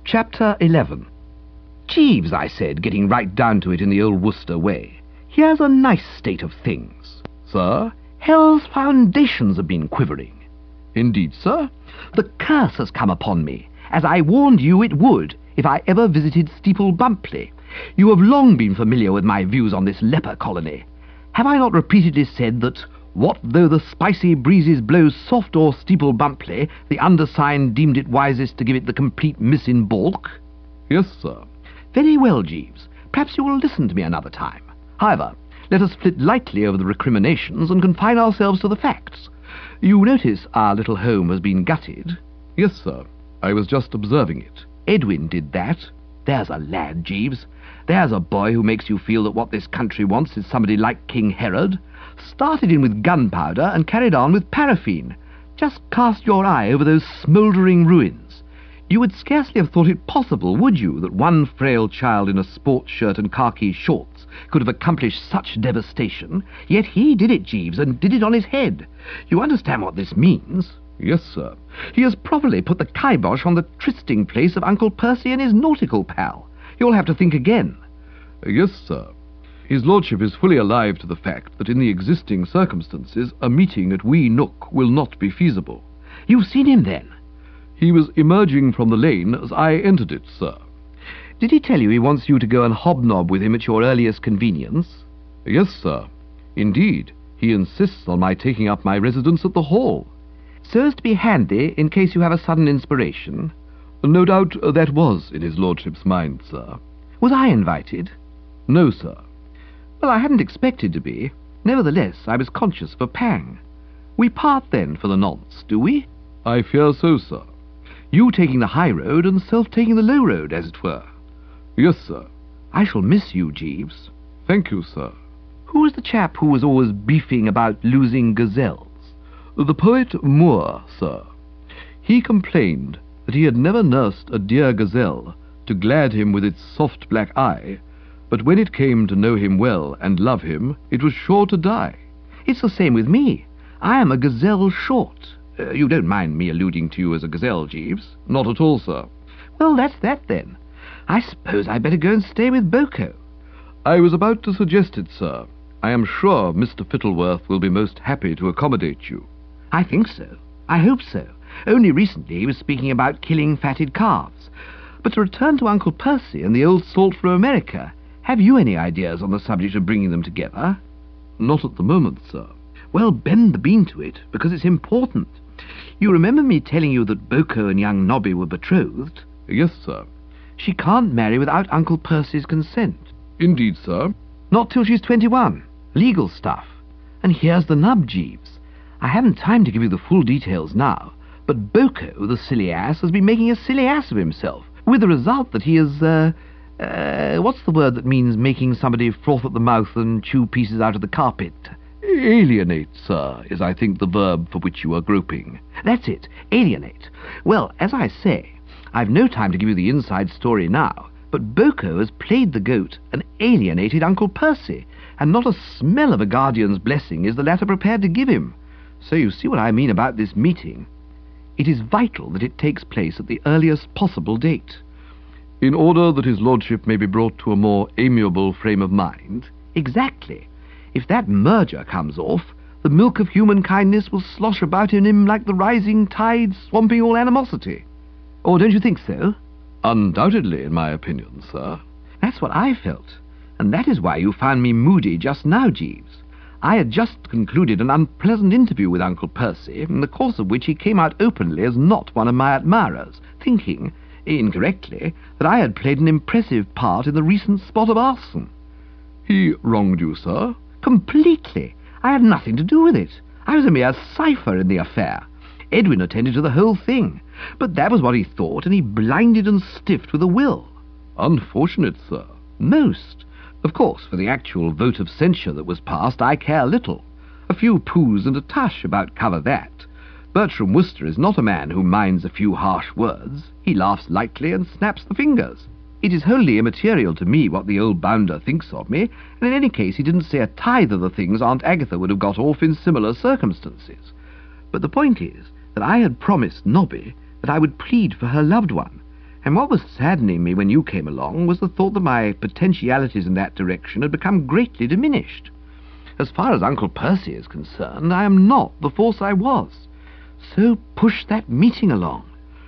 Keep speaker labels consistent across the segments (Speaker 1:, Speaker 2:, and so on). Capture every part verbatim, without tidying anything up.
Speaker 1: Chapter eleven. Jeeves, I said, getting right down to it in the old Worcester way, here's a nice state of things.
Speaker 2: Sir?
Speaker 1: Hell's foundations have been quivering.
Speaker 2: Indeed, sir?
Speaker 1: The curse has come upon me, as I warned you it would, if I ever visited Steeple Bumpley. You have long been familiar with my views on this leper colony. Have I not repeatedly said that, what though the spicy breezes blow soft o'er Steeple Bumpley, the undersigned deemed it wisest to give it the complete miss in baulk?
Speaker 2: Yes, sir.
Speaker 1: Very well, Jeeves. Perhaps you will listen to me another time. However, let us flit lightly over the recriminations and confine ourselves to the facts. You notice our little home has been gutted?
Speaker 2: Yes, sir. I was just observing it.
Speaker 1: Edwin did that. There's a lad, Jeeves. There's a boy who makes you feel that what this country wants is somebody like King Herod. Started in with gunpowder and carried on with paraffin. Just cast your eye over those smouldering ruins. You would scarcely have thought it possible, would you, that one frail child in a sports shirt and khaki shorts could have accomplished such devastation? Yet he did it, Jeeves, and did it on his head. You understand what this means?
Speaker 2: Yes, sir.
Speaker 1: He has properly put the kibosh on the trysting place of Uncle Percy and his nautical pal. You'll have to think again.
Speaker 2: Yes, sir. His lordship is fully alive to the fact that in the existing circumstances a meeting at Wee Nook will not be feasible.
Speaker 1: You've seen him, then?
Speaker 2: He was emerging from the lane as I entered it, sir.
Speaker 1: Did he tell you he wants you to go and hobnob with him at your earliest convenience?
Speaker 2: Yes, sir. Indeed, he insists on my taking up my residence at the Hall.
Speaker 1: So as to be handy in case you have a sudden inspiration?
Speaker 2: No doubt that was in his lordship's mind, sir.
Speaker 1: Was I invited?
Speaker 2: No, sir.
Speaker 1: Well, I hadn't expected to be. Nevertheless, I was conscious of a pang. We part, then, for the nonce, do we?
Speaker 2: I fear so, sir.
Speaker 1: You taking the high road and self taking the low road, as it were.
Speaker 2: Yes, sir.
Speaker 1: I shall miss you, Jeeves.
Speaker 2: Thank you, sir.
Speaker 1: Who was the chap who was always beefing about losing gazelles?
Speaker 2: The poet Moore, sir. He complained that he had never nursed a dear gazelle to glad him with its soft black eye, but when it came to know him well and love him, it was sure to die.
Speaker 1: It's the same with me. I am a gazelle short. Uh, you don't mind me alluding to you as a gazelle, Jeeves?
Speaker 2: Not at all, sir.
Speaker 1: Well, that's that, then. I suppose I'd better go and stay with Boko.
Speaker 2: I was about to suggest it, sir. I am sure Mister Fittleworth will be most happy to accommodate you.
Speaker 1: I think so. I hope so. Only recently he was speaking about killing fatted calves. But to return to Uncle Percy and the old salt from America, have you any ideas on the subject of bringing them together?
Speaker 2: Not at the moment, sir.
Speaker 1: Well, bend the bean to it, because it's important. You remember me telling you that Boko and young Nobby were betrothed?
Speaker 2: Yes, sir.
Speaker 1: She can't marry without Uncle Percy's consent.
Speaker 2: Indeed, sir.
Speaker 1: Not till she's twenty-one. Legal stuff. And here's the nub, Jeeves. I haven't time to give you the full details now, but Boko, the silly ass, has been making a silly ass of himself, with the result that he is, uh, uh, what's the word that means making somebody froth at the mouth and chew pieces out of the carpet?
Speaker 2: Alienate, sir, is, I think, the verb for which you are groping.
Speaker 1: That's it, alienate. Well, as I say, I've no time to give you the inside story now, but Boko has played the goat and alienated Uncle Percy, and not a smell of a guardian's blessing is the latter prepared to give him. So you see what I mean about this meeting. It is vital that it takes place at the earliest possible date.
Speaker 2: In order that his lordship may be brought to a more amiable frame of mind?
Speaker 1: Exactly. If that merger comes off, the milk of human kindness will slosh about in him like the rising tide swamping all animosity. Or don't you think so?
Speaker 2: Undoubtedly, in my opinion, sir.
Speaker 1: That's what I felt, and that is why you found me moody just now, Jeeves. I had just concluded an unpleasant interview with Uncle Percy, in the course of which he came out openly as not one of my admirers, thinking, incorrectly, that I had played an impressive part in the recent spot of arson.
Speaker 2: He wronged you, sir?
Speaker 1: Completely. I had nothing to do with it. I was a mere cipher in the affair. Edwin attended to the whole thing, but that was what he thought, and he blinded and stiffed with a will.
Speaker 2: Unfortunate, sir.
Speaker 1: Most. Of course, for the actual vote of censure that was passed, I care little. A few poos and a tush about cover that. Bertram Wooster is not a man who minds a few harsh words. He laughs lightly and snaps the fingers. It is wholly immaterial to me what the old bounder thinks of me, and in any case he didn't say a tithe of the things Aunt Agatha would have got off in similar circumstances. But the point is that I had promised Nobby that I would plead for her loved one, And what was saddening me when you came along was the thought that my potentialities in that direction had become greatly diminished. As far as Uncle Percy is concerned, I am not the force I was. So push that meeting along.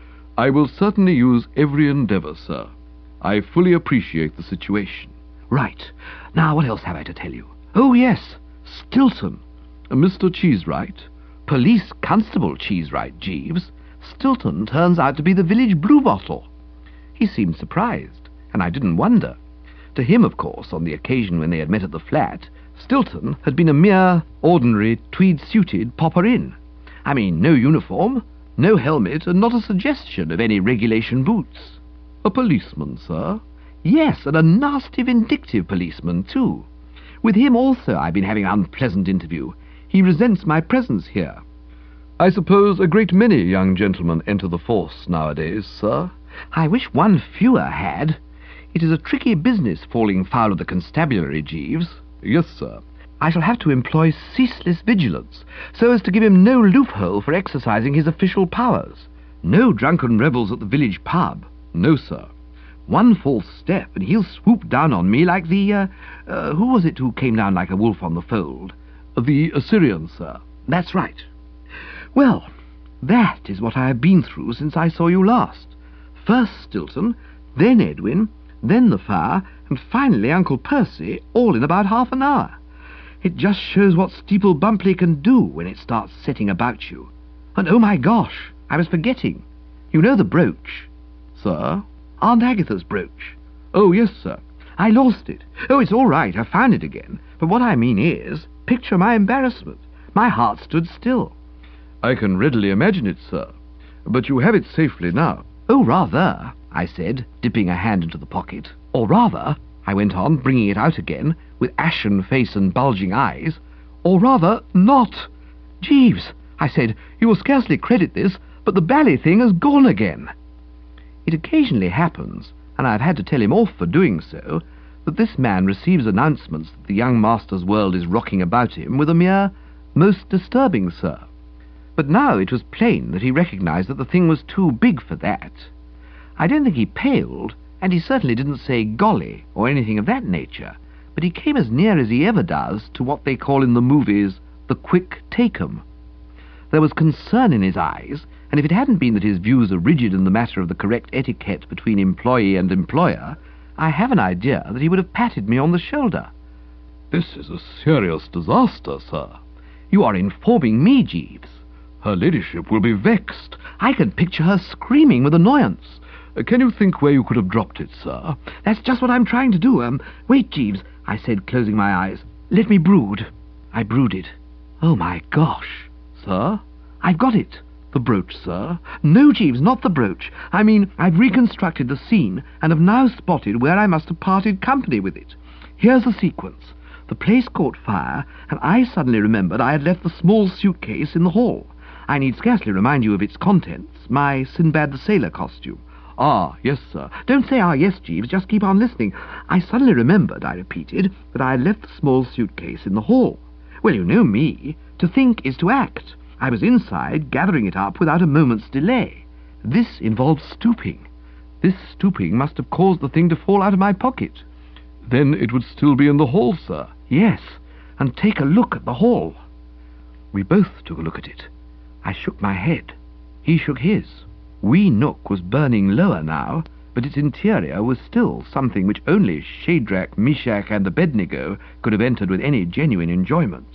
Speaker 2: I will certainly use every endeavour, sir. I fully appreciate the situation.
Speaker 1: Right. Now, what else have I to tell you? Oh, yes, Stilton.
Speaker 2: Uh, Mister Cheesewright?
Speaker 1: Police Constable Cheesewright, Jeeves. Stilton turns out to be the village bluebottle. He seemed surprised, and I didn't wonder. To him, of course, on the occasion when they had met at the flat, Stilton had been a mere, ordinary, tweed-suited popper-in. I mean, no uniform, no helmet, and not a suggestion of any regulation boots.
Speaker 2: A policeman, sir?
Speaker 1: Yes, and a nasty, vindictive policeman, too. With him also I've been having an unpleasant interview. He resents my presence here.
Speaker 2: I suppose a great many young gentlemen enter the force nowadays, sir?
Speaker 1: I wish one fewer had. It is a tricky business falling foul of the constabulary, Jeeves.
Speaker 2: Yes, sir.
Speaker 1: I shall have to employ ceaseless vigilance, so as to give him no loophole for exercising his official powers. No drunken revels at the village pub.
Speaker 2: No, sir.
Speaker 1: One false step, and he'll swoop down on me like the, uh, uh, who was it who came down like a wolf on the fold?
Speaker 2: The Assyrian, sir.
Speaker 1: That's right. Well, that is what I have been through since I saw you last. First Stilton, then Edwin, then the fire, and finally Uncle Percy, all in about half an hour. It just shows what Steeple Bumpley can do when it starts setting about you. And oh my gosh, I was forgetting. You know the brooch?
Speaker 2: Sir?
Speaker 1: Aunt Agatha's brooch.
Speaker 2: Oh, yes, sir.
Speaker 1: I lost it. Oh, it's all right, I found it again. But what I mean is, picture my embarrassment. My heart stood still.
Speaker 2: I can readily imagine it, sir. But you have it safely now.
Speaker 1: Oh, rather, I said, dipping a hand into the pocket. Or rather, I went on, bringing it out again, with ashen face and bulging eyes. Or rather, not. Jeeves, I said, you will scarcely credit this, but the bally thing has gone again. It occasionally happens, and I've had to tell him off for doing so, that this man receives announcements that the young master's world is rocking about him with a mere most disturbing, sir. But now it was plain that he recognized that the thing was too big for that. I don't think he paled, and he certainly didn't say golly or anything of that nature, but he came as near as he ever does to what they call in the movies the quick take-em. There was concern in his eyes, and if it hadn't been that his views are rigid in the matter of the correct etiquette between employee and employer, I have an idea that he would have patted me on the shoulder.
Speaker 2: This is a serious disaster, sir.
Speaker 1: You are informing me, Jeeves.
Speaker 2: Her ladyship will be vexed.
Speaker 1: I can picture her screaming with annoyance.
Speaker 2: Uh, can you think where you could have dropped it, sir?
Speaker 1: That's just what I'm trying to do. Um, wait, Jeeves, I said, closing my eyes. Let me brood. I brooded. Oh, my gosh.
Speaker 2: Sir?
Speaker 1: I've got it.
Speaker 2: The brooch, sir?
Speaker 1: No, Jeeves, not the brooch. I mean, I've reconstructed the scene and have now spotted where I must have parted company with it. Here's the sequence. The place caught fire, and I suddenly remembered I had left the small suitcase in the hall. I need scarcely remind you of its contents, my Sinbad the Sailor costume.
Speaker 2: Ah, yes, sir.
Speaker 1: Don't say ah, yes, Jeeves, just keep on listening. I suddenly remembered, I repeated, that I had left the small suitcase in the hall. Well, you know me. To think is to act. I was inside, gathering it up without a moment's delay. This involved stooping. This stooping must have caused the thing to fall out of my pocket.
Speaker 2: Then it would still be in the hall, sir.
Speaker 1: Yes, and take a look at the hall. We both took a look at it. I shook my head. He shook his. Wee Nook was burning lower now, but its interior was still something which only Shadrach, Meshach, and Abednego could have entered with any genuine enjoyment.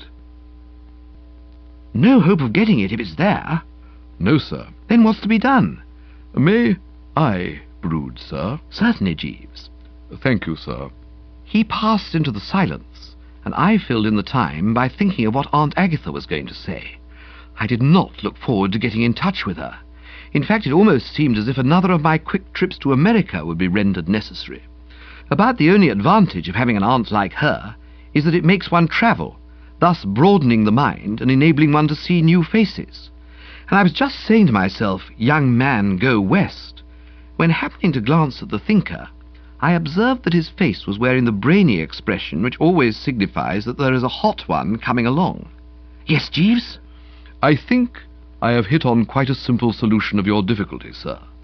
Speaker 1: No hope of getting it if it's there.
Speaker 2: No, sir.
Speaker 1: Then what's to be done?
Speaker 2: May I brood, sir?
Speaker 1: Certainly, Jeeves.
Speaker 2: Thank you, sir.
Speaker 1: He passed into the silence, and I filled in the time by thinking of what Aunt Agatha was going to say. I did not look forward to getting in touch with her. In fact, it almost seemed as if another of my quick trips to America would be rendered necessary. About the only advantage of having an aunt like her is that it makes one travel, thus broadening the mind and enabling one to see new faces. And I was just saying to myself, young man, go west, when happening to glance at the thinker, I observed that his face was wearing the brainy expression which always signifies that there is a hot one coming along. Yes, Jeeves?
Speaker 2: I think I have hit on quite a simple solution of your difficulty, sir.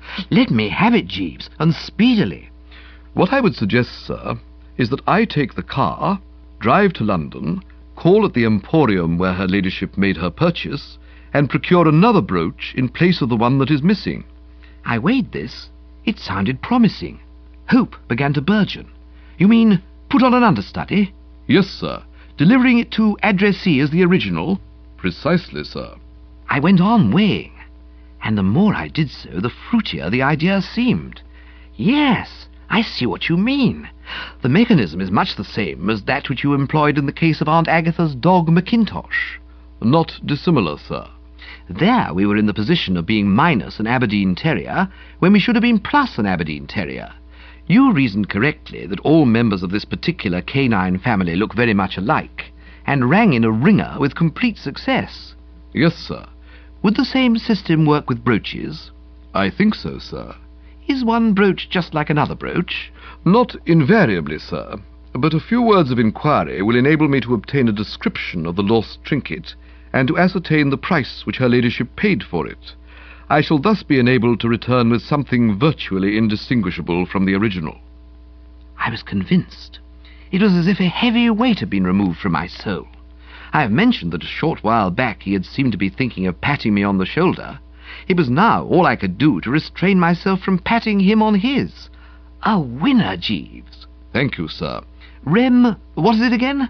Speaker 1: Let me have it, Jeeves, and speedily.
Speaker 2: What I would suggest, sir, is that I take the car, drive to London, call at the emporium where her ladyship made her purchase, and procure another brooch in place of the one that is missing.
Speaker 1: I weighed this. It sounded promising. Hope began to burgeon. You mean put on an understudy?
Speaker 2: Yes, sir.
Speaker 1: Delivering it to addressee as the original?
Speaker 2: Precisely, sir.
Speaker 1: I went on weighing, and the more I did so, the fruitier the idea seemed. Yes, I see what you mean. The mechanism is much the same as that which you employed in the case of Aunt Agatha's dog Mackintosh.
Speaker 2: Not dissimilar, sir.
Speaker 1: There we were in the position of being minus an Aberdeen Terrier when we should have been plus an Aberdeen Terrier. You reasoned correctly that all members of this particular canine family look very much alike, and rang in a ringer with complete success.
Speaker 2: Yes, sir.
Speaker 1: Would the same system work with brooches?
Speaker 2: I think so, sir.
Speaker 1: Is one brooch just like another brooch?
Speaker 2: Not invariably, sir, but a few words of inquiry will enable me to obtain a description of the lost trinket, and to ascertain the price which her ladyship paid for it. I shall thus be enabled to return with something virtually indistinguishable from the original.
Speaker 1: I was convinced. It was as if a heavy weight had been removed from my soul. I have mentioned that a short while back he had seemed to be thinking of patting me on the shoulder. It was now all I could do to restrain myself from patting him on his. A winner, Jeeves.
Speaker 2: Thank you, sir.
Speaker 1: Rem, what is it again?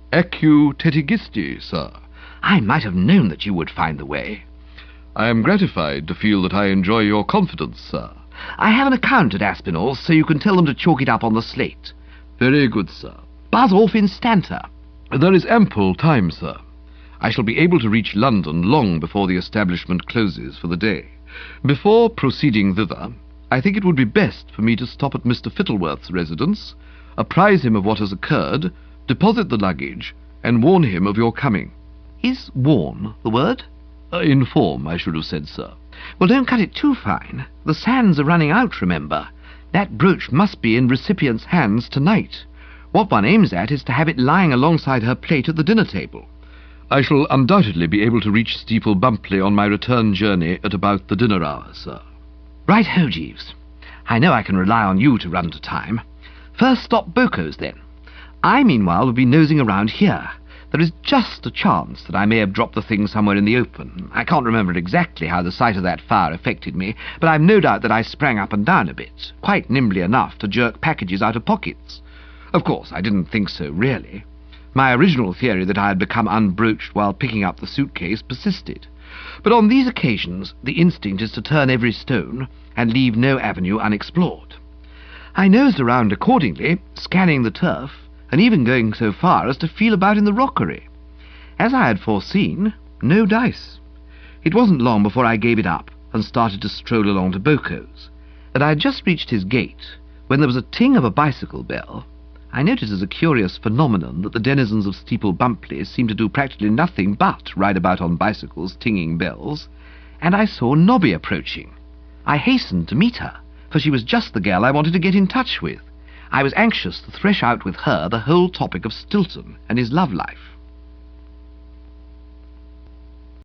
Speaker 2: Ecu tetigisti, sir.
Speaker 1: I might have known that you would find the way.
Speaker 2: I am gratified to feel that I enjoy your confidence, sir.
Speaker 1: I have an account at Aspinall's, so you can tell them to chalk it up on the slate.
Speaker 2: Very good, sir.
Speaker 1: Buzz off instanter.
Speaker 2: There is ample time, sir. I shall be able to reach London long before the establishment closes for the day. Before proceeding thither, I think it would be best for me to stop at Mister Fittleworth's residence, apprise him of what has occurred, deposit the luggage, and warn him of your coming.
Speaker 1: Is warn the word?
Speaker 2: Uh, inform, I should have said, sir.
Speaker 1: Well, don't cut it too fine. The sands are running out, remember. That brooch must be in recipient's hands tonight. What one aims at is to have it lying alongside her plate at the dinner table.
Speaker 2: I shall undoubtedly be able to reach Steeple Bumpley on my return journey at about the dinner hour, sir.
Speaker 1: Right-ho, Jeeves. I know I can rely on you to run to time. First stop Boco's, then. I, meanwhile, will be nosing around here. There is just a chance that I may have dropped the thing somewhere in the open. I can't remember exactly how the sight of that fire affected me, but I've no doubt that I sprang up and down a bit, quite nimbly enough to jerk packages out of pockets. Of course, I didn't think so, really. My original theory that I had become unbroached while picking up the suitcase persisted. But on these occasions, the instinct is to turn every stone and leave no avenue unexplored. I nosed around accordingly, scanning the turf, and even going so far as to feel about in the rockery. As I had foreseen, no dice. It wasn't long before I gave it up and started to stroll along to Boco's, and I had just reached his gate when there was a ting of a bicycle bell. I noticed as a curious phenomenon that the denizens of Steeple Bumpley seemed to do practically nothing but ride about on bicycles, tinging bells, and I saw Nobby approaching. I hastened to meet her, for she was just the girl I wanted to get in touch with. I was anxious to thresh out with her the whole topic of Stilton and his love life.